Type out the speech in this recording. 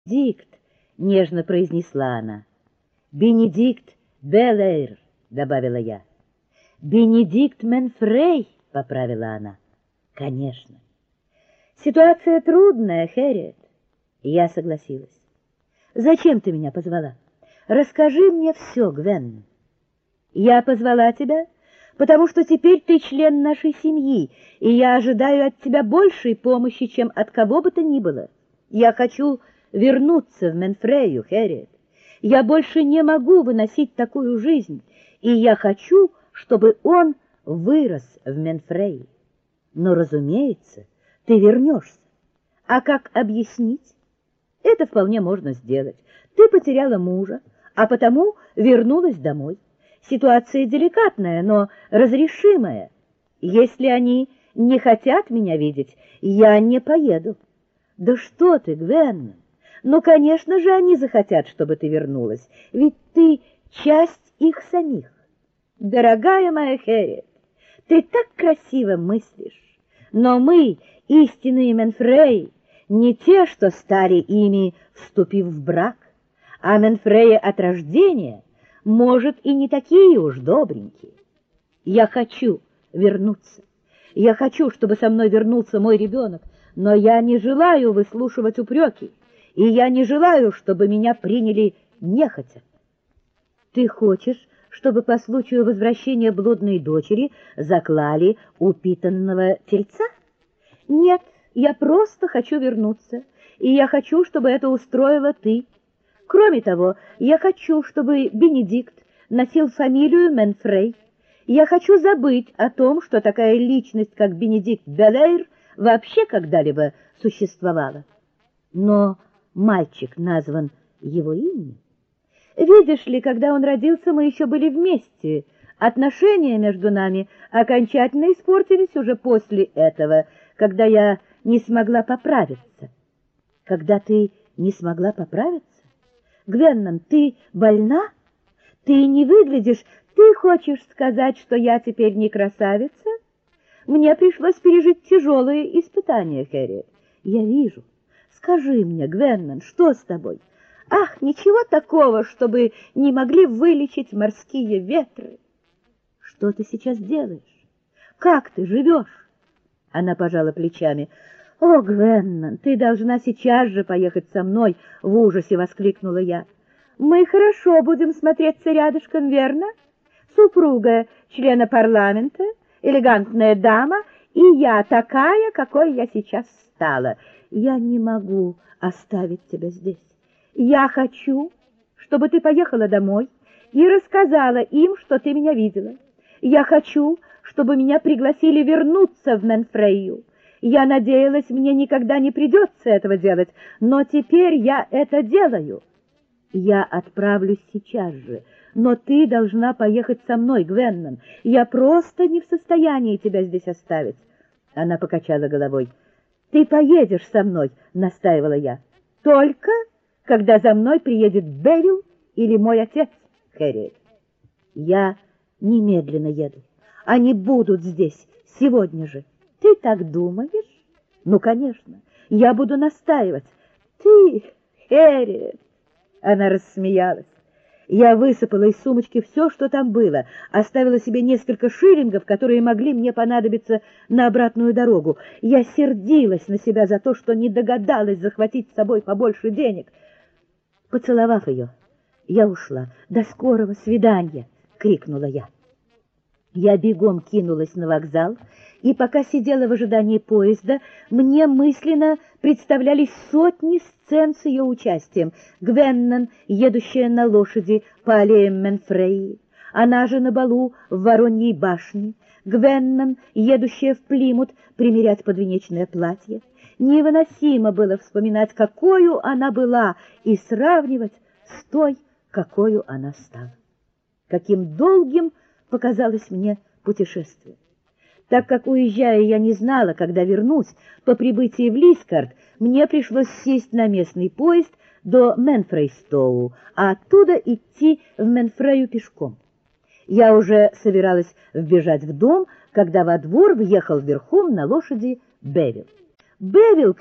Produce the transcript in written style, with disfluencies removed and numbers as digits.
«Бенедикт», — нежно произнесла она. «Бенедикт Белэйр», — добавила я. «Бенедикт Менфрей», — поправила она. «Конечно». «Ситуация трудная, Хэрриет». Я согласилась. «Зачем ты меня позвала? Расскажи мне все, Гвен». «Я позвала тебя, потому что теперь ты член нашей семьи, и я ожидаю от тебя большей помощи, чем от кого бы то ни было. Я хочу вернуться в Менфрею, Хэрриет. Я больше не могу выносить такую жизнь, и я хочу, чтобы он вырос в Менфрее. Но, разумеется, ты вернешься. А как объяснить? Это вполне можно сделать. Ты потеряла мужа, а потому вернулась домой. Ситуация деликатная, но разрешимая. Если они не хотят меня видеть, я не поеду. Да что ты, Гвен? Ну, конечно же, они захотят, чтобы ты вернулась, ведь ты часть их самих. Дорогая моя Хэрриет, ты так красиво мыслишь, но мы, истинные Менфреи, не те, что стали ими, вступив в брак, а Менфреи от рождения, может, и не такие уж добренькие. Я хочу вернуться. Я хочу, чтобы со мной вернулся мой ребенок, но я не желаю выслушивать упреки, и я не желаю, чтобы меня приняли нехотя. Ты хочешь, чтобы по случаю возвращения блудной дочери заклали упитанного тельца? Нет, я просто хочу вернуться, и я хочу, чтобы это устроила ты. Кроме того, я хочу, чтобы Бенедикт носил фамилию Менфрей. Я хочу забыть о том, что такая личность, как Бенедикт Белэйр, вообще когда-либо существовала. Но мальчик назван его именем. Видишь ли, когда он родился, мы еще были вместе. Отношения между нами окончательно испортились уже после этого, когда я не смогла поправиться. Когда ты не смогла поправиться? Гвеннон, ты больна? Ты не выглядишь... Ты хочешь сказать, что я теперь не красавица? Мне пришлось пережить тяжелые испытания, Хэрриет. Я вижу. Скажи мне, Гвеннон, что с тобой? Ах, ничего такого, чтобы не могли вылечить морские ветры. Что ты сейчас делаешь? Как ты живешь? Она пожала плечами. О, Гвеннон, ты должна сейчас же поехать со мной, в ужасе воскликнула я. Мы хорошо будем смотреться рядышком, верно? Супруга члена парламента, элегантная дама, и я такая, какой я сейчас стала. Я не могу оставить тебя здесь. Я хочу, чтобы ты поехала домой и рассказала им, что ты меня видела. Я хочу, чтобы меня пригласили вернуться в Менфрею. Я надеялась, мне никогда не придется этого делать, но теперь я это делаю. Я отправлюсь сейчас же, но ты должна поехать со мной, Гвеннон. Я просто не в состоянии тебя здесь оставить. Она покачала головой. Ты поедешь со мной, настаивала я. Только когда за мной приедет Бевил или мой отец, Хэрриет. Я немедленно еду. Они будут здесь сегодня же. Ты так думаешь? Ну, конечно, я буду настаивать. Ты, Хэрриет. Она рассмеялась. Я высыпала из сумочки все, что там было, оставила себе несколько шиллингов, которые могли мне понадобиться на обратную дорогу. Я сердилась на себя за то, что не догадалась захватить с собой побольше денег. Поцеловав ее, я ушла. «До скорого свидания!» — крикнула я. Я бегом кинулась на вокзал, и пока сидела в ожидании поезда, мне мысленно представлялись сотни сцен с ее участием. Гвеннон, едущая на лошади по аллеям Менфреи, она же на балу в Вороньей башне, Гвеннон, едущая в Плимут примерять подвенечное платье. Невыносимо было вспоминать, какою она была, и сравнивать с той, какою она стала. Каким долгим показалось мне путешествие. Так как, уезжая, я не знала, когда вернусь, по прибытии в Лискард мне пришлось сесть на местный поезд до Менфрейстоу, а оттуда идти в Менфрею пешком. Я уже собиралась вбежать в дом, когда во двор въехал верхом на лошади Бевил. Бевил